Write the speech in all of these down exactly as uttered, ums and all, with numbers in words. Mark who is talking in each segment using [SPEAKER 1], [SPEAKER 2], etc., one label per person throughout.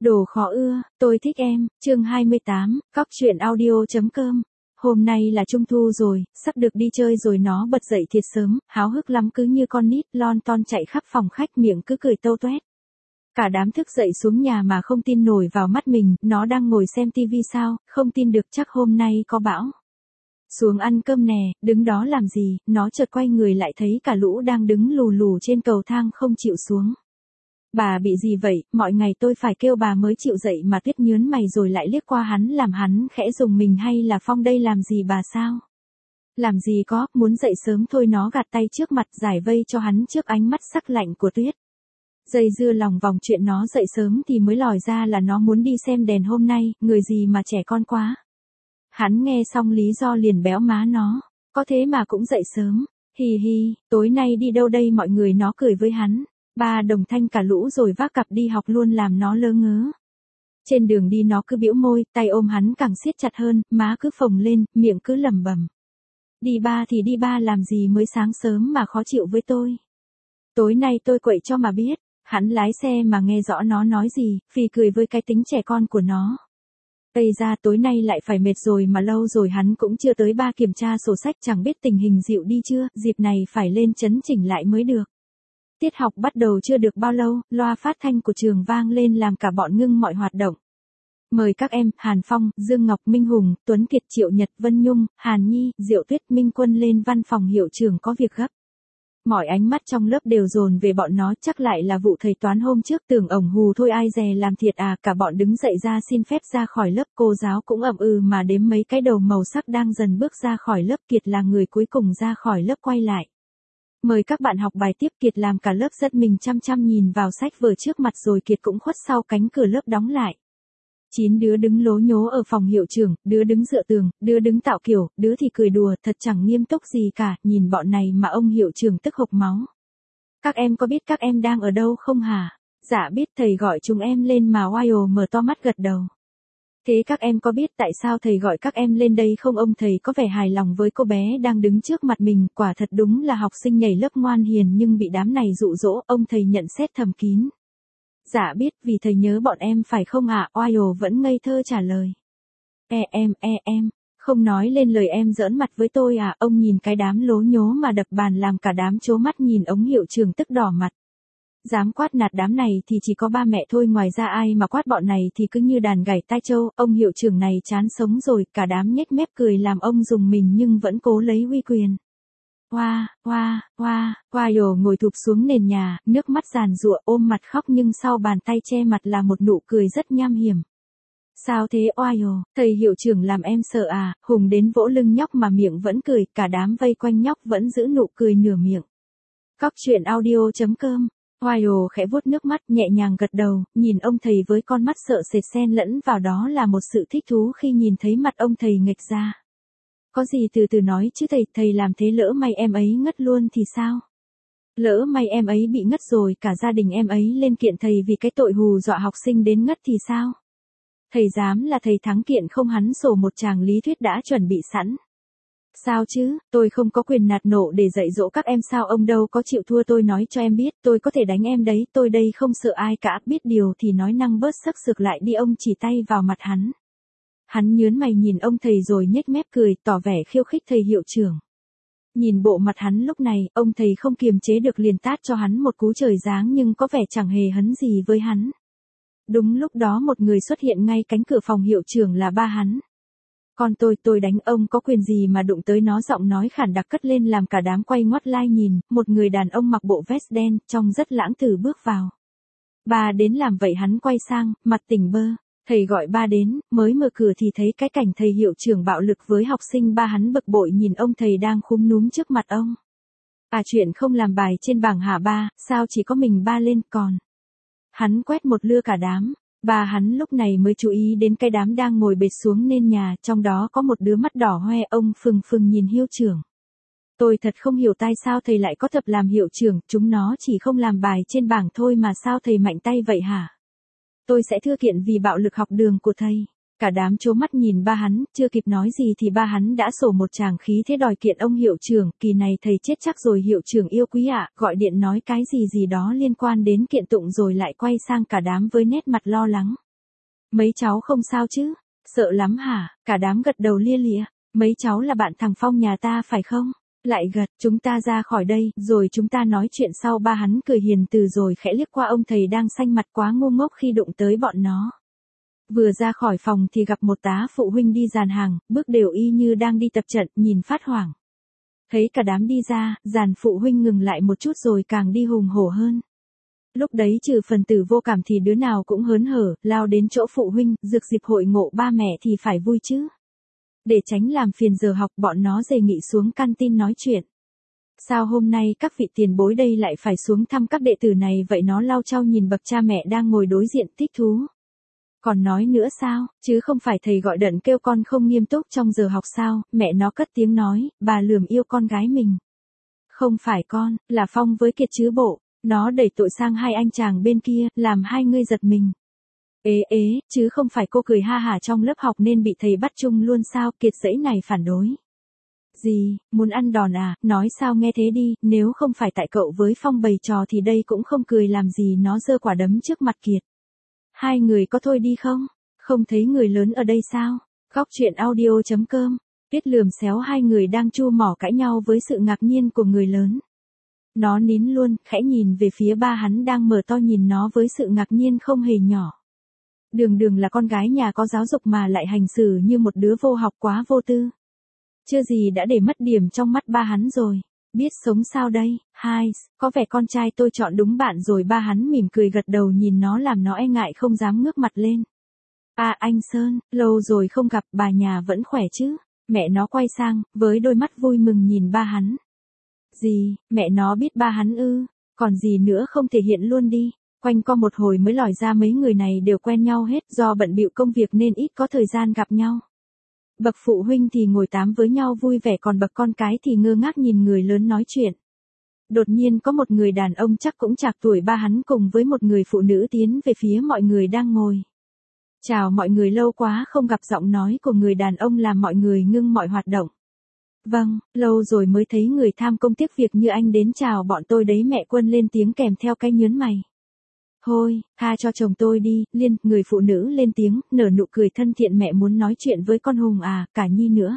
[SPEAKER 1] Đồ khó ưa, tôi thích em, chương hai mươi tám, cóc truyện audio.com. Hôm nay là trung thu rồi, sắp được đi chơi rồi. Nó bật dậy thiệt sớm, háo hức lắm, cứ như con nít, lon ton chạy khắp phòng khách, miệng cứ cười tâu toét. Cả đám thức dậy xuống nhà mà không tin nổi vào mắt mình, nó đang ngồi xem tivi sao, không tin được, chắc hôm nay có bão. Xuống ăn cơm nè, đứng đó làm gì, nó chợt quay người lại thấy cả lũ đang đứng lù lù trên cầu thang không chịu xuống. Bà bị gì vậy, mọi ngày tôi phải kêu bà mới chịu dậy mà. Tuyết nhớn mày rồi lại liếc qua hắn, làm hắn khẽ rùng mình. Hay là Phong đây làm gì bà sao? Làm gì có, muốn dậy sớm thôi. Nó gạt tay trước mặt, giải vây cho hắn trước ánh mắt sắc lạnh của Tuyết. Dây dưa lòng vòng chuyện nó dậy sớm thì mới lòi ra là nó muốn đi xem đèn hôm nay, người gì mà trẻ con quá. Hắn nghe xong lý do liền béo má nó, có thế mà cũng dậy sớm, hì hì, tối nay đi đâu đây mọi người? Nó cười với hắn. Ba đồng thanh cả lũ rồi vác cặp đi học luôn, làm nó lơ ngớ. Trên đường đi nó cứ bĩu môi, tay ôm hắn càng siết chặt hơn, má cứ phồng lên, miệng cứ lẩm bẩm. Đi ba thì đi ba, làm gì mới sáng sớm mà khó chịu với tôi. Tối nay tôi quậy cho mà biết. Hắn lái xe mà nghe rõ nó nói gì, phì cười với cái tính trẻ con của nó. Ây ra, tối nay lại phải mệt rồi mà, lâu rồi hắn cũng chưa tới ba kiểm tra sổ sách, chẳng biết tình hình dịu đi chưa, dịp này phải lên chấn chỉnh lại mới được. Tiết học bắt đầu chưa được bao lâu, loa phát thanh của trường vang lên làm cả bọn ngưng mọi hoạt động. Mời các em, Hàn Phong, Dương Ngọc, Minh Hùng, Tuấn Kiệt, Triệu Nhật, Vân Nhung, Hàn Nhi, Diệu Tuyết, Minh Quân lên văn phòng hiệu trưởng có việc gấp. Mọi ánh mắt trong lớp đều dồn về bọn nó, chắc lại là vụ thầy toán hôm trước, tưởng ổng hù thôi ai dè làm thiệt à. Cả bọn đứng dậy ra xin phép ra khỏi lớp, cô giáo cũng ậm ừ mà đếm mấy cái đầu màu sắc đang dần bước ra khỏi lớp. Kiệt là người cuối cùng ra khỏi lớp quay lại. Mời các bạn học bài tiếp. Kiệt làm cả lớp giật mình chăm chăm nhìn vào sách vở trước mặt, rồi Kiệt cũng khuất sau cánh cửa lớp đóng lại. Chín đứa đứng lố nhố ở phòng hiệu trưởng, đứa đứng dựa tường, đứa đứng tạo kiểu, đứa thì cười đùa, thật chẳng nghiêm túc gì cả. Nhìn bọn này mà ông hiệu trưởng tức hộc máu. Các em có biết các em đang ở đâu không hả? Dạ biết, thầy gọi chúng em lên mà. Wyo mở to mắt gật đầu. Thế các em có biết tại sao thầy gọi các em lên đây không? Ông thầy có vẻ hài lòng với cô bé đang đứng trước mặt mình, quả thật đúng là học sinh nhảy lớp ngoan hiền nhưng bị đám này dụ dỗ. Ông thầy nhận xét thầm kín. Dạ biết, vì thầy nhớ bọn em phải không ạ? À? Wyo vẫn ngây thơ trả lời. E em, e em, không nói lên lời em giỡn mặt với tôi à? Ông nhìn cái đám lố nhố mà đập bàn làm cả đám trố mắt nhìn ông hiệu trưởng tức đỏ mặt. Dám quát nạt đám này thì chỉ có ba mẹ thôi, ngoài ra ai mà quát bọn này thì cứ như đàn gảy tai trâu. Ông hiệu trưởng này chán sống rồi, cả đám nhếch mép cười làm ông rùng mình nhưng vẫn cố lấy uy quyền. Hoa, hoa, hoa, Wyo ngồi thụp xuống nền nhà, nước mắt giàn giụa, ôm mặt khóc nhưng sau bàn tay che mặt là một nụ cười rất nham hiểm. Sao thế Wyo, thầy hiệu trưởng làm em sợ à? Hùng đến vỗ lưng nhóc mà miệng vẫn cười, cả đám vây quanh nhóc vẫn giữ nụ cười nửa miệng. Cóc truyện audio.com. Wyo khẽ vuốt nước mắt, nhẹ nhàng gật đầu, nhìn ông thầy với con mắt sợ sệt xen lẫn vào đó là một sự thích thú khi nhìn thấy mặt ông thầy nghệch ra. Có gì từ từ nói chứ thầy, thầy làm thế lỡ may em ấy ngất luôn thì sao? Lỡ may em ấy bị ngất rồi cả gia đình em ấy lên kiện thầy vì cái tội hù dọa học sinh đến ngất thì sao? Thầy dám là thầy thắng kiện không? Hắn sổ một tràng lý thuyết đã chuẩn bị sẵn. Sao chứ, tôi không có quyền nạt nộ để dạy dỗ các em sao? Ông đâu có chịu thua, tôi nói cho em biết, tôi có thể đánh em đấy, tôi đây không sợ ai cả. Biết điều thì nói năng bớt sắc sược lại đi. Ông chỉ tay vào mặt hắn. Hắn nhớn mày nhìn ông thầy rồi nhếch mép cười, tỏ vẻ khiêu khích thầy hiệu trưởng. Nhìn bộ mặt hắn lúc này, ông thầy không kiềm chế được liền tát cho hắn một cú trời giáng nhưng có vẻ chẳng hề hấn gì với hắn. Đúng lúc đó một người xuất hiện ngay cánh cửa phòng hiệu trưởng, là ba hắn. Con tôi, tôi đánh ông có quyền gì mà đụng tới nó? Giọng nói khản đặc cất lên làm cả đám quay ngoắt lai nhìn, một người đàn ông mặc bộ vest đen, trông rất lãng tử bước vào. Ba đến làm vậy? Hắn quay sang, mặt tỉnh bơ. Thầy gọi ba đến, mới mở cửa thì thấy cái cảnh thầy hiệu trưởng bạo lực với học sinh. Ba hắn bực bội nhìn ông thầy đang khúm núm trước mặt ông. À, chuyện không làm bài trên bảng hả ba? Sao chỉ có mình ba lên còn? Hắn quét một lưa cả đám. Ba hắn lúc này mới chú ý đến cái đám đang ngồi bệt xuống nền nhà, trong đó có một đứa mắt đỏ hoe. Ông phừng phừng nhìn hiệu trưởng. Tôi thật không hiểu tại sao thầy lại có tập làm hiệu trưởng, chúng nó chỉ không làm bài trên bảng thôi mà sao thầy mạnh tay vậy hả? Tôi sẽ thưa kiện vì bạo lực học đường của thầy. Cả đám trố mắt nhìn ba hắn, chưa kịp nói gì thì ba hắn đã sổ một tràng khí thế đòi kiện ông hiệu trưởng. Kỳ này thầy chết chắc rồi hiệu trưởng yêu quý ạ. Gọi điện nói cái gì gì đó liên quan đến kiện tụng rồi lại quay sang cả đám với nét mặt lo lắng. Mấy cháu không sao chứ? Sợ lắm hả? Cả đám gật đầu lia lịa. Mấy cháu là bạn thằng Phong nhà ta phải không? Lại gật, chúng ta ra khỏi đây, rồi chúng ta nói chuyện sau. Ba hắn cười hiền từ rồi khẽ liếc qua ông thầy đang xanh mặt quá ngu ngốc khi đụng tới bọn nó. Vừa ra khỏi phòng thì gặp một tá phụ huynh đi dàn hàng, bước đều y như đang đi tập trận, nhìn phát hoảng. Thấy cả đám đi ra, dàn phụ huynh ngừng lại một chút rồi càng đi hùng hổ hơn. Lúc đấy trừ phần tử vô cảm thì đứa nào cũng hớn hở, lao đến chỗ phụ huynh, rực dịp hội ngộ ba mẹ thì phải vui chứ. Để tránh làm phiền giờ học, bọn nó đề nghị xuống canteen nói chuyện. Sao hôm nay các vị tiền bối đây lại phải xuống thăm các đệ tử này vậy? Nó lau chau nhìn bậc cha mẹ đang ngồi đối diện thích thú. Còn nói nữa sao, chứ không phải thầy gọi đận kêu con không nghiêm túc trong giờ học sao? Mẹ nó cất tiếng nói, bà lườm yêu con gái mình. Không phải con, là Phong với Kiệt chứ bộ. Nó đẩy tội sang hai anh chàng bên kia, làm hai người giật mình. Ế ế, chứ không phải cô cười ha hả trong lớp học nên bị thầy bắt chung luôn sao? Kiệt dãy này phản đối. Gì, muốn ăn đòn à? Nói sao nghe thế đi, nếu không phải tại cậu với Phong bày trò thì đây cũng không cười làm gì. Nó giơ quả đấm trước mặt Kiệt. Hai người có thôi đi không? Không thấy người lớn ở đây sao? Góc chuyện audio chấm com. Tuyết lườm xéo hai người đang chu mỏ cãi nhau với sự ngạc nhiên của người lớn. Nó nín luôn, khẽ nhìn về phía ba hắn đang mở to nhìn nó với sự ngạc nhiên không hề nhỏ. Đường đường là con gái nhà có giáo dục mà lại hành xử như một đứa vô học quá vô tư. Chưa gì đã để mất điểm trong mắt ba hắn rồi. Biết sống sao đây, hai, có vẻ con trai tôi chọn đúng bạn rồi. Ba hắn mỉm cười gật đầu nhìn nó làm nó e ngại không dám ngước mặt lên. À anh Sơn, lâu rồi không gặp, bà nhà vẫn khỏe chứ? Mẹ nó quay sang, với đôi mắt vui mừng nhìn ba hắn. Gì, mẹ nó biết ba hắn ư, còn gì nữa không thể hiện luôn đi. Quanh co một hồi mới lòi ra mấy người này đều quen nhau hết, do bận bịu công việc nên ít có thời gian gặp nhau. Bậc phụ huynh thì ngồi tám với nhau vui vẻ, còn bậc con cái thì ngơ ngác nhìn người lớn nói chuyện. Đột nhiên có một người đàn ông chắc cũng chạc tuổi ba hắn cùng với một người phụ nữ tiến về phía mọi người đang ngồi. Chào mọi người, lâu quá không gặp. Giọng nói của người đàn ông làm mọi người ngưng mọi hoạt động. Vâng, lâu rồi mới thấy người tham công tiếc việc như anh đến chào bọn tôi đấy. Mẹ Quân lên tiếng kèm theo cái nhớn mày. Thôi, tha cho chồng tôi đi. Liên, người phụ nữ lên tiếng, nở nụ cười thân thiện. Mẹ muốn nói chuyện với con Hùng à, cả Nhi nữa.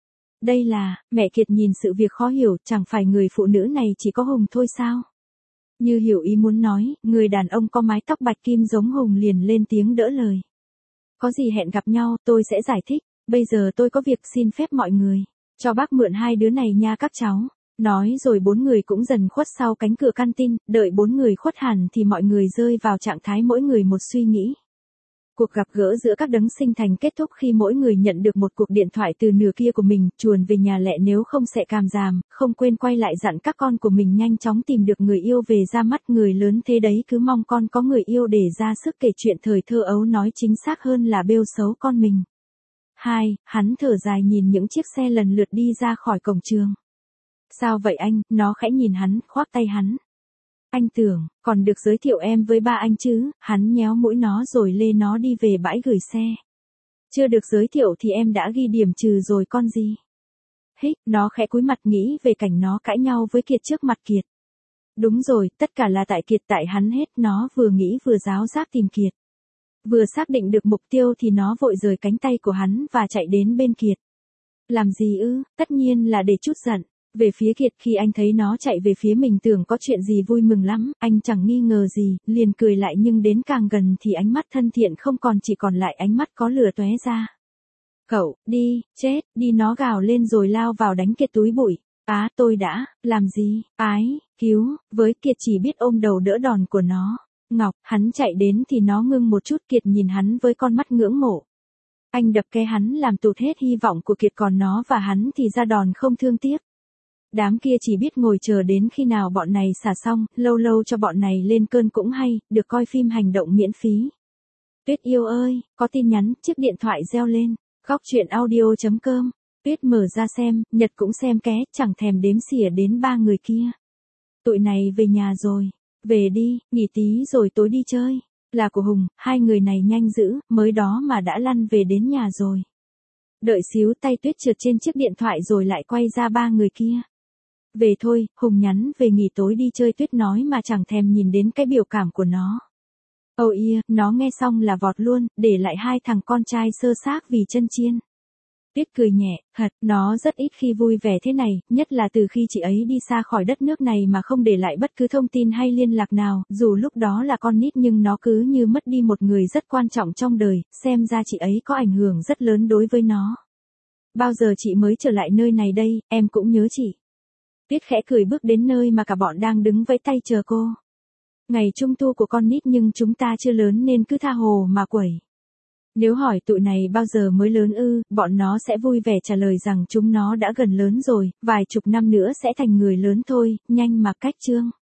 [SPEAKER 1] Đây là, mẹ Kiệt nhìn sự việc khó hiểu, chẳng phải người phụ nữ này chỉ có Hùng thôi sao? Như hiểu ý muốn nói, người đàn ông có mái tóc bạch kim giống Hùng liền lên tiếng đỡ lời. Có gì hẹn gặp nhau, tôi sẽ giải thích. Bây giờ tôi có việc xin phép mọi người. Cho bác mượn hai đứa này nha các cháu. Nói rồi bốn người cũng dần khuất sau cánh cửa canteen, đợi bốn người khuất hẳn thì mọi người rơi vào trạng thái mỗi người một suy nghĩ. Cuộc gặp gỡ giữa các đấng sinh thành kết thúc khi mỗi người nhận được một cuộc điện thoại từ nửa kia của mình, chuồn về nhà lẹ nếu không sẽ càm ràm, không quên quay lại dặn các con của mình nhanh chóng tìm được người yêu về ra mắt. Người lớn thế đấy cứ mong con có người yêu để ra sức kể chuyện thời thơ ấu, nói chính xác hơn là bêu xấu con mình. Hai, hắn thở dài nhìn những chiếc xe lần lượt đi ra khỏi cổng trường. Sao vậy anh? Nó khẽ nhìn hắn, khoác tay hắn. Anh tưởng, còn được giới thiệu em với ba anh chứ? Hắn nhéo mũi nó rồi lê nó đi về bãi gửi xe. Chưa được giới thiệu thì em đã ghi điểm trừ rồi con gì. Hích, nó khẽ cúi mặt nghĩ về cảnh nó cãi nhau với Kiệt trước mặt Kiệt. Đúng rồi, tất cả là tại Kiệt, tại hắn hết. Nó vừa nghĩ vừa giáo giác tìm Kiệt. Vừa xác định được mục tiêu thì nó vội rời cánh tay của hắn và chạy đến bên Kiệt. Làm gì ư? Tất nhiên là để chút giận. Về phía Kiệt, khi anh thấy nó chạy về phía mình tưởng có chuyện gì vui mừng lắm, anh chẳng nghi ngờ gì, liền cười lại, nhưng đến càng gần thì ánh mắt thân thiện không còn, chỉ còn lại ánh mắt có lửa tóe ra. Cậu, đi, chết, đi, nó gào lên rồi lao vào đánh Kiệt túi bụi. Á, tôi đã, làm gì, ái, cứu, với Kiệt chỉ biết ôm đầu đỡ đòn của nó. Ngọc, hắn chạy đến thì nó ngưng một chút. Kiệt nhìn hắn với con mắt ngưỡng mộ. Anh đập cái hắn làm tụt hết hy vọng của Kiệt, còn nó và hắn thì ra đòn không thương tiếc. Đám kia chỉ biết ngồi chờ đến khi nào bọn này xả xong, lâu lâu cho bọn này lên cơn cũng hay, được coi phim hành động miễn phí. Tuyết yêu ơi, có tin nhắn. Chiếc điện thoại reo lên. Góc chuyện audio chấm com. Tuyết mở ra xem, Nhật cũng xem ké, chẳng thèm đếm xỉa đến ba người kia. Tụi này về nhà rồi. Về đi, nghỉ tí rồi tối đi chơi. Là của Hùng, hai người này nhanh dữ, mới đó mà đã lăn về đến nhà rồi. Đợi xíu, tay Tuyết trượt trên chiếc điện thoại rồi lại quay ra ba người kia. Về thôi, Hùng nhắn về nghỉ tối đi chơi. Tuyết nói mà chẳng thèm nhìn đến cái biểu cảm của nó. Oh yeah, nó nghe xong là vọt luôn, để lại hai thằng con trai sơ xác vì chân chiên. Tuyết cười nhẹ, thật, nó rất ít khi vui vẻ thế này, nhất là từ khi chị ấy đi xa khỏi đất nước này mà không để lại bất cứ thông tin hay liên lạc nào, dù lúc đó là con nít nhưng nó cứ như mất đi một người rất quan trọng trong đời, xem ra chị ấy có ảnh hưởng rất lớn đối với nó. Bao giờ chị mới trở lại nơi này đây, em cũng nhớ chị. Tuyết khẽ cười bước đến nơi mà cả bọn đang đứng vẫy tay chờ cô. Ngày trung thu của con nít nhưng chúng ta chưa lớn nên cứ tha hồ mà quẩy. Nếu hỏi tụi này bao giờ mới lớn ư, bọn nó sẽ vui vẻ trả lời rằng chúng nó đã gần lớn rồi, vài chục năm nữa sẽ thành người lớn thôi, nhanh mà cách chương.